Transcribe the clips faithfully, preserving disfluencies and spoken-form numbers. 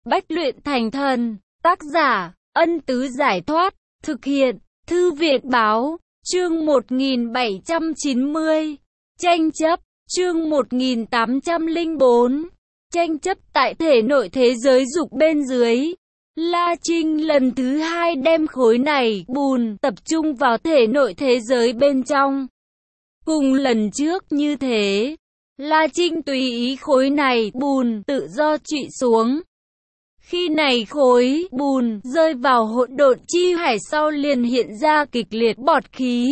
Bách luyện thành thần. Tác giả, Ân Tứ Giải Thoát. Thực hiện, Thư viện Báo. Chương một nghìn bảy trăm chín mươi. Tranh chấp. Chương một nghìn tám trăm lẻ bốn. Tranh chấp tại thể nội thế giới dục bên dưới. La Trinh lần thứ hai đem khối này bùn tập trung vào thể nội thế giới bên trong. Cùng lần trước như thế, La Trinh tùy ý khối này bùn tự do trụy xuống. Khi này khối bùn rơi vào hỗn độn chi hải sau liền hiện ra kịch liệt bọt khí.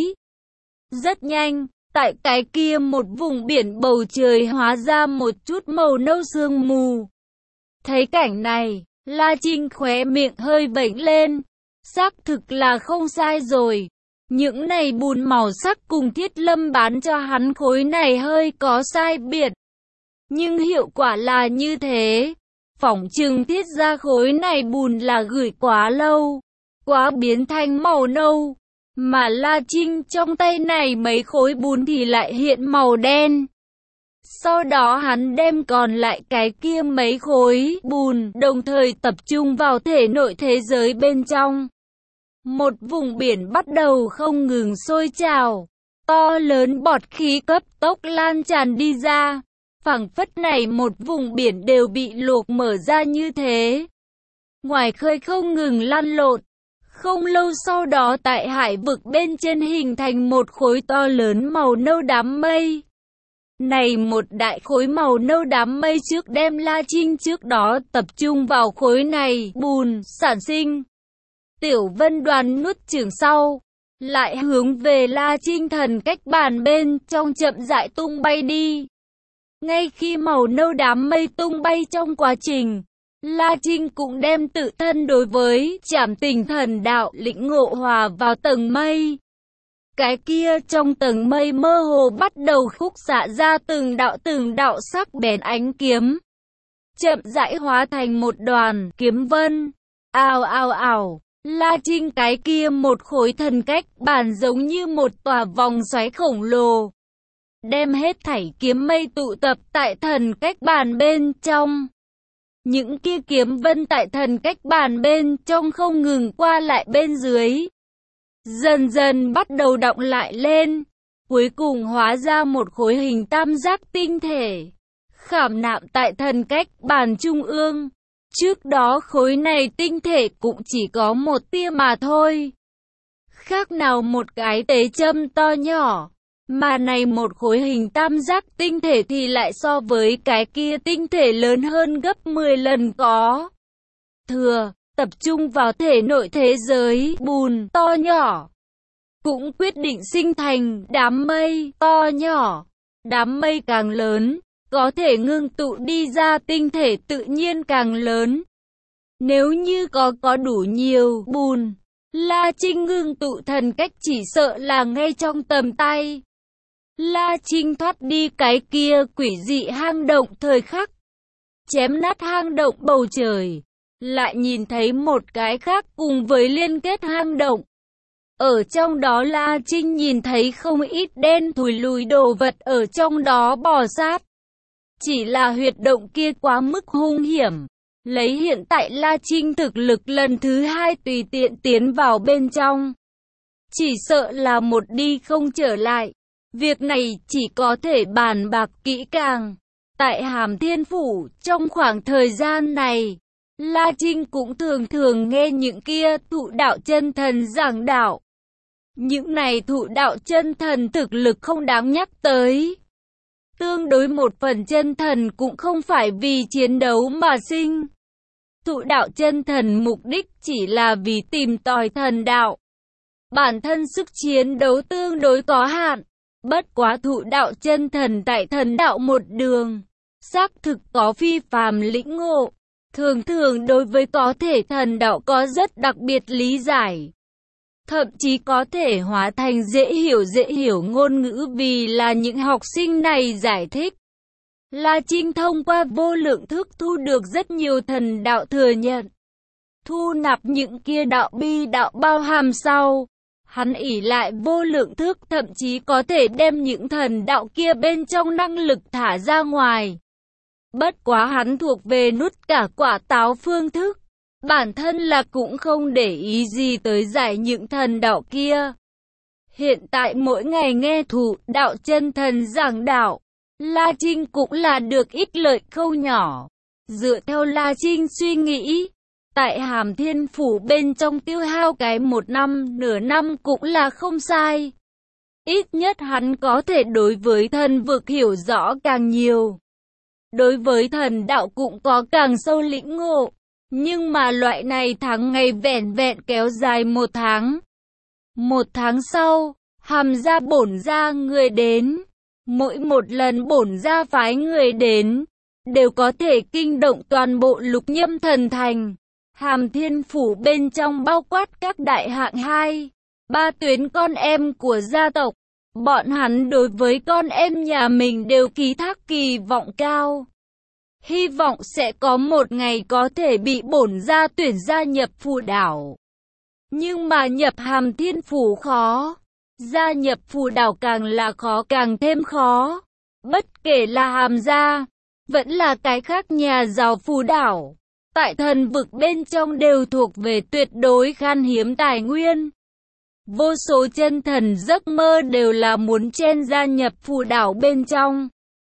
Rất nhanh, tại cái kia một vùng biển bầu trời hóa ra một chút màu nâu sương mù. Thấy cảnh này, La Trinh khóe miệng hơi vểnh lên. Xác thực là không sai rồi. Những này bùn màu sắc cùng Thiết Lâm bán cho hắn khối này hơi có sai biệt. Nhưng hiệu quả là như thế. Phỏng chừng Thiết ra khối này bùn là gửi quá lâu, quá biến thành màu nâu. Mà La Trinh trong tay này mấy khối bùn thì lại hiện màu đen. Sau đó hắn đem còn lại cái kia mấy khối bùn đồng thời tập trung vào thể nội thế giới bên trong. Một vùng biển bắt đầu không ngừng sôi trào. To lớn bọt khí cấp tốc lan tràn đi ra. Phảng phất này một vùng biển đều bị luộc mở ra như thế. Ngoài khơi không ngừng lăn lộn. Không lâu sau đó tại hải vực bên trên hình thành một khối to lớn màu nâu đám mây. Này một đại khối màu nâu đám mây trước đem La Trinh trước đó tập trung vào khối này bùn sản sinh. Tiểu Vân Đoàn nuốt chửng sau, lại hướng về La Trinh thần cách bàn bên trong chậm rãi tung bay đi. Ngay khi màu nâu đám mây tung bay trong quá trình, La Trinh cũng đem tự thân đối với trảm tình thần đạo lĩnh ngộ hòa vào tầng mây. Cái kia trong tầng mây mơ hồ bắt đầu khúc xạ ra từng đạo từng đạo sắc bén ánh kiếm. Chậm rãi hóa thành một đoàn kiếm vân. Ào ào ào, La Trinh cái kia một khối thần cách bàn giống như một tòa vòng xoáy khổng lồ. Đem hết thảy kiếm mây tụ tập tại thần cách bàn bên trong. Những kia kiếm vân tại thần cách bàn bên trong không ngừng qua lại bên dưới. Dần dần bắt đầu đọng lại lên. Cuối cùng hóa ra một khối hình tam giác tinh thể. Khảm nạm tại thần cách bàn trung ương. Trước đó khối này tinh thể cũng chỉ có một tia mà thôi. Khác nào một cái tế châm to nhỏ. Mà này một khối hình tam giác tinh thể thì lại so với cái kia tinh thể lớn hơn gấp mười lần có. Thừa, tập trung vào thể nội thế giới bùn to nhỏ. Cũng quyết định sinh thành đám mây to nhỏ. Đám mây càng lớn, có thể ngưng tụ đi ra tinh thể tự nhiên càng lớn. Nếu như có có đủ nhiều bùn, La Trinh ngưng tụ thần cách chỉ sợ là ngay trong tầm tay. La Trinh thoát đi cái kia quỷ dị hang động thời khắc. Chém nát hang động bầu trời. Lại nhìn thấy một cái khác cùng với liên kết hang động. Ở trong đó La Trinh nhìn thấy không ít đen thùi lùi đồ vật ở trong đó bò sát. Chỉ là huyệt động kia quá mức hung hiểm. Lấy hiện tại La Trinh thực lực lần thứ hai tùy tiện tiến vào bên trong. Chỉ sợ là một đi không trở lại. Việc này chỉ có thể bàn bạc kỹ càng. Tại Hàm Thiên Phủ, trong khoảng thời gian này, La Trinh cũng thường thường nghe những kia thụ đạo chân thần giảng đạo. Những này thụ đạo chân thần thực lực không đáng nhắc tới. Tương đối một phần chân thần cũng không phải vì chiến đấu mà sinh. Thụ đạo chân thần mục đích chỉ là vì tìm tòi thần đạo. Bản thân sức chiến đấu tương đối có hạn. Bất quá thụ đạo chân thần tại thần đạo một đường, xác thực có phi phàm lĩnh ngộ, thường thường đối với có thể thần đạo có rất đặc biệt lý giải. Thậm chí có thể hóa thành dễ hiểu dễ hiểu ngôn ngữ vì là những học sinh này giải thích. La Trinh thông qua vô lượng thức thu được rất nhiều thần đạo thừa nhận. Thu nạp những kia đạo bi đạo bao hàm sau. Hắn ỷ lại vô lượng thức thậm chí có thể đem những thần đạo kia bên trong năng lực thả ra ngoài. Bất quá hắn thuộc về nút cả quả táo phương thức. Bản thân là cũng không để ý gì tới giải những thần đạo kia. Hiện tại mỗi ngày nghe thụ đạo chân thần giảng đạo, La Trinh cũng là được ích lợi không nhỏ. Dựa theo La Trinh suy nghĩ, tại Hàm Thiên Phủ bên trong tiêu hao cái một năm, nửa năm cũng là không sai. Ít nhất hắn có thể đối với thần vực hiểu rõ càng nhiều. Đối với thần đạo cũng có càng sâu lĩnh ngộ. Nhưng mà loại này tháng ngày vẹn vẹn kéo dài một tháng. Một tháng sau, Hàm gia bổn gia người đến. Mỗi một lần bổn gia phái người đến, đều có thể kinh động toàn bộ Lục Nhâm Thần Thành. Hàm Thiên Phủ bên trong bao quát các đại hạng hai, ba tuyến con em của gia tộc. Bọn hắn đối với con em nhà mình đều ký thác kỳ vọng cao. Hy vọng sẽ có một ngày có thể bị bổn gia tuyển gia nhập phù đảo. Nhưng mà nhập Hàm Thiên Phủ khó. Gia nhập phù đảo càng là khó càng thêm khó. Bất kể là Hàm gia, vẫn là cái khác nhà giàu phù đảo. Tại thần vực bên trong đều thuộc về tuyệt đối khan hiếm tài nguyên. Vô số chân thần giấc mơ đều là muốn chen gia nhập phù đảo bên trong.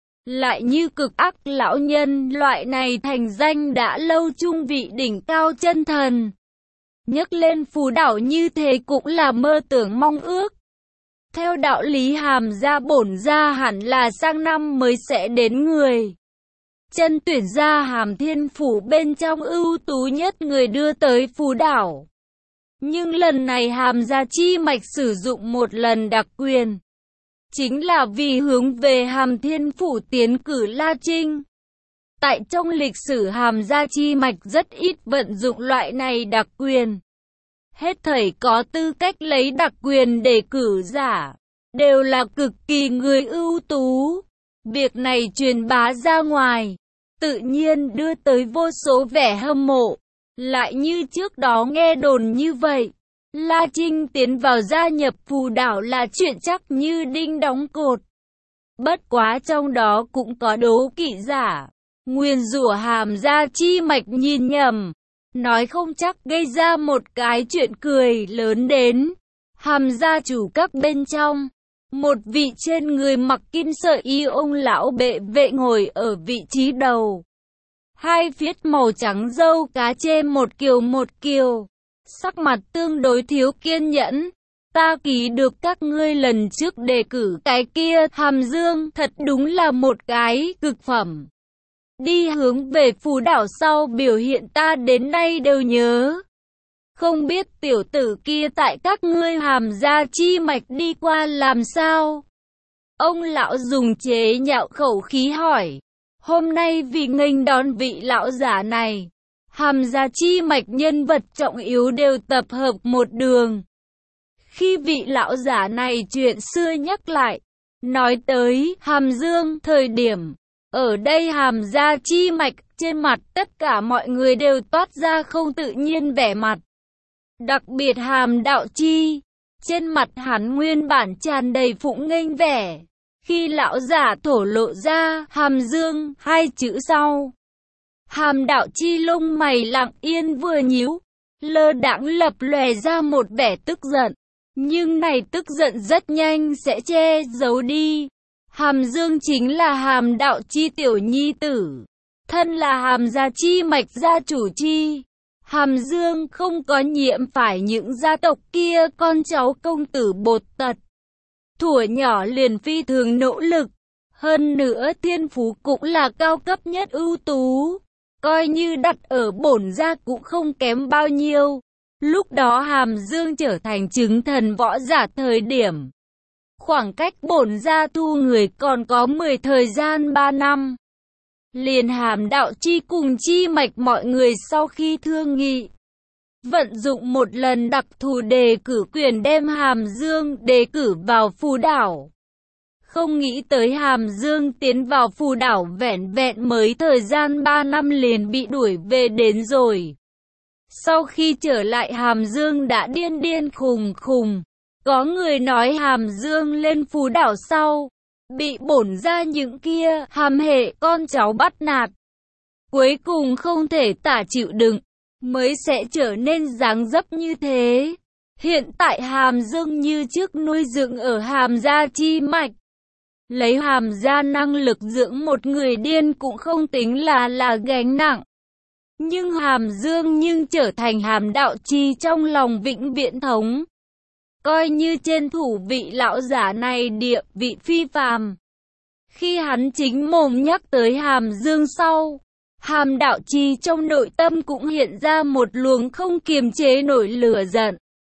Lại như cực ác lão nhân loại này thành danh đã lâu trung vị đỉnh cao chân thần. Nhắc lên phù đảo như thế cũng là mơ tưởng mong ước. Theo đạo lý Hàm gia bổn gia hẳn là sang năm mới sẽ đến người. Chân tuyển ra Hàm Thiên Phủ bên trong ưu tú nhất người đưa tới phù đảo. Nhưng lần này Hàm gia chi mạch sử dụng một lần đặc quyền. Chính là vì hướng về Hàm Thiên Phủ tiến cử La Trinh. Tại trong lịch sử Hàm gia chi mạch rất ít vận dụng loại này đặc quyền. Hết thảy có tư cách lấy đặc quyền để cử giả, đều là cực kỳ người ưu tú. Việc này truyền bá ra ngoài, tự nhiên đưa tới vô số vẻ hâm mộ. Lại như trước đó nghe đồn như vậy, La Trinh tiến vào gia nhập phù đảo là chuyện chắc như đinh đóng cột. Bất quá trong đó cũng có đố kỵ giả, nguyền rủa Hàm gia chi mạch nhìn nhầm, nói không chắc gây ra một cái chuyện cười lớn đến. Hàm gia chủ các bên trong, một vị trên người mặc kim sợi y ông lão bệ vệ ngồi ở vị trí đầu. Hai phiết màu trắng râu cá chê một kiều một kiều, sắc mặt tương đối thiếu kiên nhẫn. Ta ký được các ngươi lần trước đề cử cái kia Hàm Dương thật đúng là một cái cực phẩm. Đi hướng về phù đảo sau biểu hiện ta đến nay đều nhớ. Không biết tiểu tử kia tại các ngươi Hàm gia chi mạch đi qua làm sao? Ông lão dùng chế nhạo khẩu khí hỏi. Hôm nay vì nghênh đón vị lão giả này, Hàm gia chi mạch nhân vật trọng yếu đều tập hợp một đường. Khi vị lão giả này chuyện xưa nhắc lại, nói tới Hàm Dương thời điểm, ở đây Hàm gia chi mạch trên mặt tất cả mọi người đều toát ra không tự nhiên vẻ mặt. Đặc biệt Hàm Đạo Chi, trên mặt hắn nguyên bản tràn đầy phụng nghênh vẻ. Khi lão giả thổ lộ ra Hàm Dương hai chữ sau, Hàm Đạo Chi lông mày lặng yên vừa nhíu, lơ đãng lập lòe ra một vẻ tức giận. Nhưng này tức giận rất nhanh sẽ che giấu đi. Hàm Dương chính là Hàm Đạo Chi tiểu nhi tử, thân là Hàm gia chi mạch gia chủ chi. Hàm Dương không có nhiễm phải những gia tộc kia con cháu công tử bột tật. Thuở nhỏ liền phi thường nỗ lực, hơn nữa thiên phú cũng là cao cấp nhất ưu tú, coi như đặt ở bổn gia cũng không kém bao nhiêu. Lúc đó Hàm Dương trở thành chứng thần võ giả thời điểm, khoảng cách bổn gia thu người còn có mười thời gian ba năm. Liền Hàm Đạo Chi cùng chi mạch mọi người sau khi thương nghị, vận dụng một lần đặc thù đề cử quyền đem Hàm Dương đề cử vào phù đảo. Không nghĩ tới Hàm Dương tiến vào phù đảo vẻn vẹn mới thời gian ba năm liền bị đuổi về đến rồi. Sau khi trở lại Hàm Dương đã điên điên khùng khùng. Có người nói Hàm Dương lên phù đảo sau, bị bổn ra những kia hàm hệ con cháu bắt nạt. Cuối cùng không thể tả chịu đựng, mới sẽ trở nên dáng dấp như thế. Hiện tại Hàm Dương như trước nuôi dưỡng ở Hàm gia chi mạch. Lấy Hàm gia năng lực dưỡng một người điên cũng không tính là là gánh nặng. Nhưng Hàm Dương nhưng trở thành Hàm Đạo Chi trong lòng vĩnh viễn thống. Coi như trên thủ vị lão giả này địa vị phi phàm. Khi hắn chính mồm nhắc tới Hàm Dương sau, Hàm Đạo Chi trong nội tâm cũng hiện ra một luồng không kiềm chế nổi lửa giận.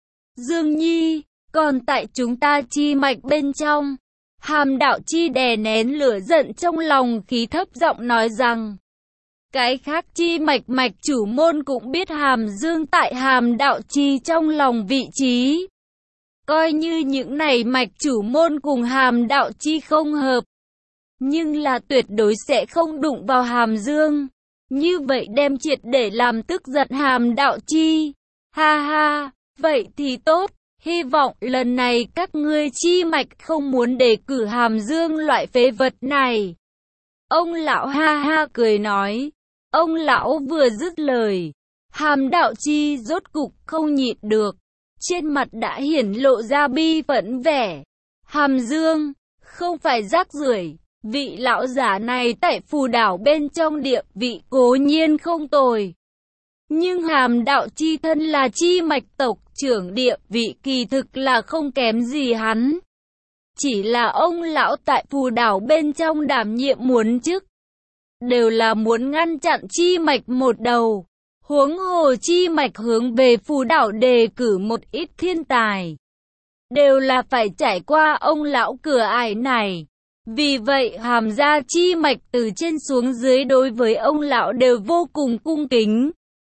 Dương Nhi, còn tại chúng ta chi mạch bên trong. Hàm Đạo Chi đè nén lửa giận trong lòng khí thấp giọng nói rằng, cái khác chi mạch mạch chủ môn cũng biết Hàm Dương tại Hàm Đạo Chi trong lòng vị trí. Coi như những này mạch chủ môn cùng Hàm Đạo Chi không hợp, nhưng là tuyệt đối sẽ không đụng vào Hàm Dương. Như vậy đem triệt để làm tức giận Hàm Đạo Chi. Ha ha, vậy thì tốt. Hy vọng lần này các ngươi chi mạch không muốn đề cử Hàm Dương loại phế vật này. Ông lão ha ha cười nói. Ông lão vừa dứt lời, Hàm Đạo Chi rốt cục không nhịn được. Trên mặt đã hiển lộ ra bi phẫn vẻ. Hàm Dương, không phải rác rưởi. Vị lão giả này tại phù đảo bên trong địa vị cố nhiên không tồi. Nhưng Hàm Đạo Chi thân là chi mạch tộc trưởng địa vị kỳ thực là không kém gì hắn. Chỉ là ông lão tại phù đảo bên trong đảm nhiệm muốn chức. Đều là muốn ngăn chặn chi mạch một đầu. Huống hồ chi mạch hướng về phù đảo đề cử một ít thiên tài. Đều là phải trải qua ông lão cửa ải này. Vì vậy Hàm gia chi mạch từ trên xuống dưới đối với ông lão đều vô cùng cung kính.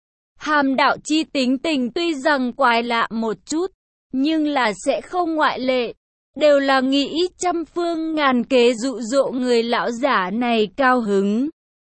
Hàm Đạo Chi tính tình tuy rằng quái lạ một chút, nhưng là sẽ không ngoại lệ. Đều là nghĩ trăm phương ngàn kế dụ dỗ người lão giả này cao hứng.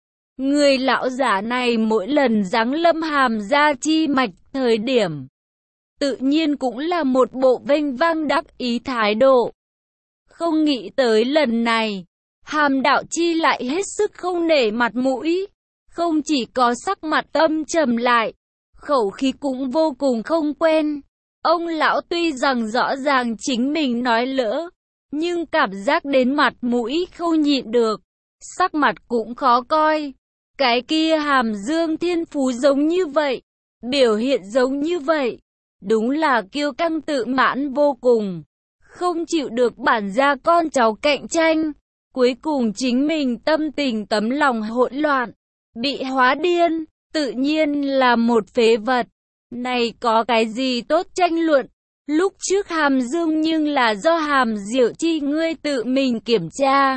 Người lão giả này mỗi lần giáng lâm Hàm gia chi mạch thời điểm, tự nhiên cũng là một bộ vênh vang đắc ý thái độ. Không nghĩ tới lần này, Hàm Đạo Chi lại hết sức không nể mặt mũi. Không chỉ có sắc mặt âm trầm lại, khẩu khí cũng vô cùng không quen. Ông lão tuy rằng rõ ràng chính mình nói lỡ, nhưng cảm giác đến mặt mũi không nhịn được. Sắc mặt cũng khó coi. Cái kia Hàm Dương thiên phú giống như vậy, biểu hiện giống như vậy. Đúng là kiêu căng tự mãn vô cùng. Không chịu được bản gia con cháu cạnh tranh. Cuối cùng chính mình tâm tình tấm lòng hỗn loạn, bị hóa điên, tự nhiên là một phế vật. Này có cái gì tốt tranh luận? Lúc trước Hàm Dương nhưng là do Hàm Diệu Chi ngươi tự mình kiểm tra.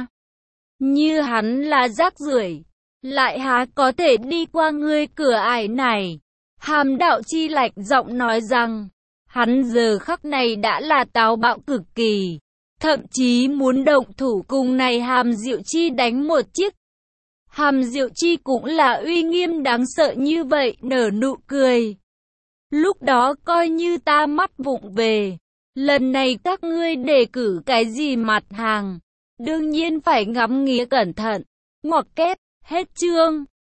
Như hắn là rác rưởi, lại há có thể đi qua ngươi cửa ải này. Hàm Đạo Chi lạnh giọng nói rằng, hắn giờ khắc này đã là táo bạo cực kỳ. Thậm chí muốn động thủ cùng này Hàm Diệu Chi đánh một chiếc. Hàm Diệu Chi cũng là uy nghiêm đáng sợ như vậy, nở nụ cười. Lúc đó coi như ta mắt vụng về. Lần này các ngươi đề cử cái gì mặt hàng, đương nhiên phải ngắm nghía cẩn thận. Ngoặc kép, hết chương.